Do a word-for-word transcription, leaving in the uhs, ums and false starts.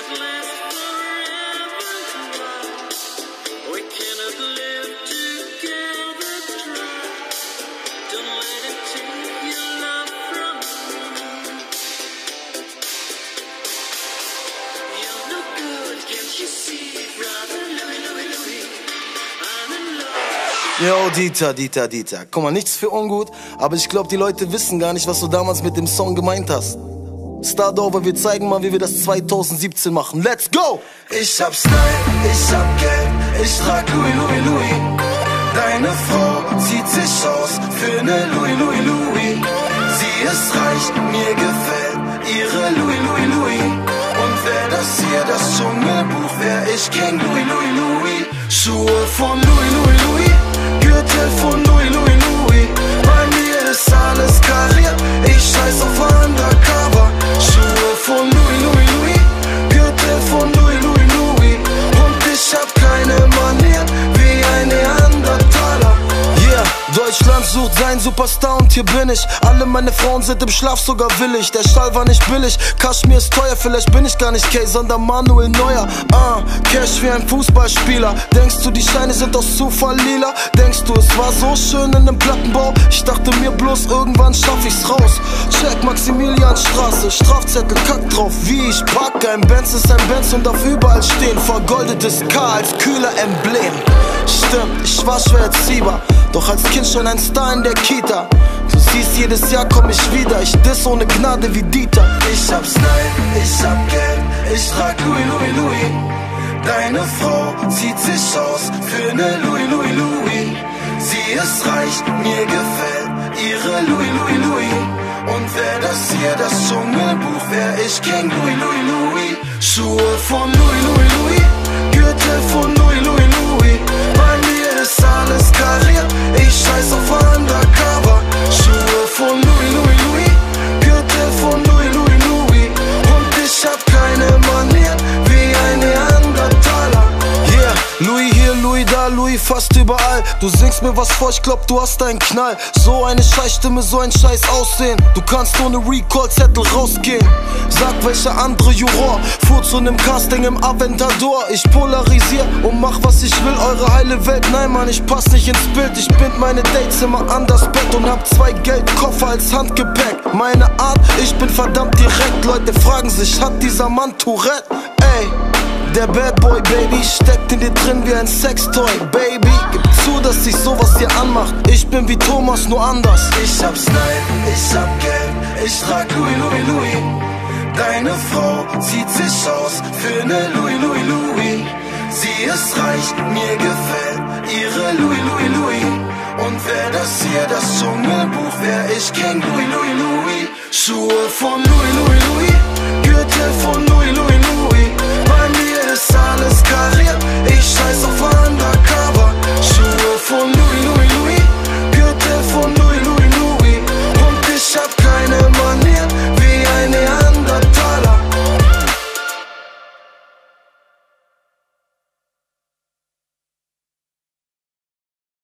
Yo, Dieter, Dieter, Dieter. Guck mal, nichts für ungut, aber ich glaube, die Leute wissen gar nicht, was du damals mit dem Song gemeint hast. Start over, wir zeigen mal, wie wir das zweitausendsiebzehn machen. Let's go! Ich hab Style, ich hab Geld, ich trag Louis, Louis, Louis. Deine Frau zieht sich aus für ne Louis, Louis, Louis. Sie ist reich, mir gefällt ihre Louis, Louis, Louis. Und wär das hier das Dschungelbuch, wär ich King Louis, Louis, Louis. Schuhe von Louis, Louis, Louis. Gürtel von Louis, Louis, Louis. Bei mir ist alles kariert, ich scheiß auf Undercover. Schuhe von Louis, Louis, Louis. Gürtel von Louis, Louis, Louis. Und ich hab keine Manieren wie ein Neandertaler. Yeah, Deutschland sucht seinen Superstar und hier bin ich. Alle meine Frauen sind im Schlaf sogar willig. Der Stall war nicht billig, Kaschmir ist teuer. Vielleicht bin ich gar nicht Kay, sondern Manuel Neuer. Ah, Cash wie ein Fußballspieler. Denkst du, die Scheine sind aus Zufall lila? Denkst du, es war so schön in dem Plattenbau? Ich dachte mir bloß, irgendwann schaff ich's raus. Check Maximilianstraße, Strafzettel, kack drauf. Wie ich packe, ein Benz ist ein Benz und darf überall stehen. Vergoldetes K als kühler Emblem. Stimmt, ich war schwer erziehbar, doch als Kind schon ein Star in der Kita. Du siehst, jedes Jahr komm ich wieder, ich diss ohne Gnade wie Dieter. Ich hab Style, ich hab Geld, ich trag Louis, Louis, Louis. Deine Frau zieht sich aus für ne Louis, Louis, Louis. Sie ist reich, mir gefällt ihre Louis, Louis, Louis. Und wär das hier das Dschungelbuch, wär ich King Louis, Louis, Louis. Schuhe von Louis, Louis, Louis. Gürtel von Louis, Louis, Louis. Bei mir ist alles kariert, ich scheiß auf Undercover. Schuhe von Louis, Louis, Louis. Gürtel von Louis, Louis, Louis. Und ich hab keine Manieren wie ein Neandertaler. Yeah, Louis hier, Louis da, Louis fast überall. Du singst mir was vor, ich glaub, du hast einen Knall. So eine Scheißstimme, so ein Scheiß Aussehen. Du kannst ohne Recall-Zettel rausgehen. Sag, welcher andere Juror fuhr zu nem Casting im Aventador. Ich polarisier und mach, was ich will, eure heile Welt. Nein, Mann, ich pass nicht ins Bild. Ich bind meine Dates immer an das Bett und hab zwei Geldkoffer als Handgepäck. Meine Art, ich bin verdammt direkt. Leute fragen sich, hat dieser Mann Tourette? Ey, der Bad Boy, Baby, steckt in dir drin wie ein Sextoy, Baby. Gib zu, dass sich sowas hier anmacht. Ich bin wie Thomas, nur anders. Ich hab Style, ich hab Geld, ich trag Louis, Louis, Louis. Deine Frau zieht sich aus für ne Louis, Louis, Louis. Sie ist reich, mir gefällt ihre Louis, Louis, Louis. Und wär das hier das Dschungelbuch, wär ich King Louis, Louis, Louis. Schuhe von Louis, Louis, Louis. Gürtel von Louis, Louis.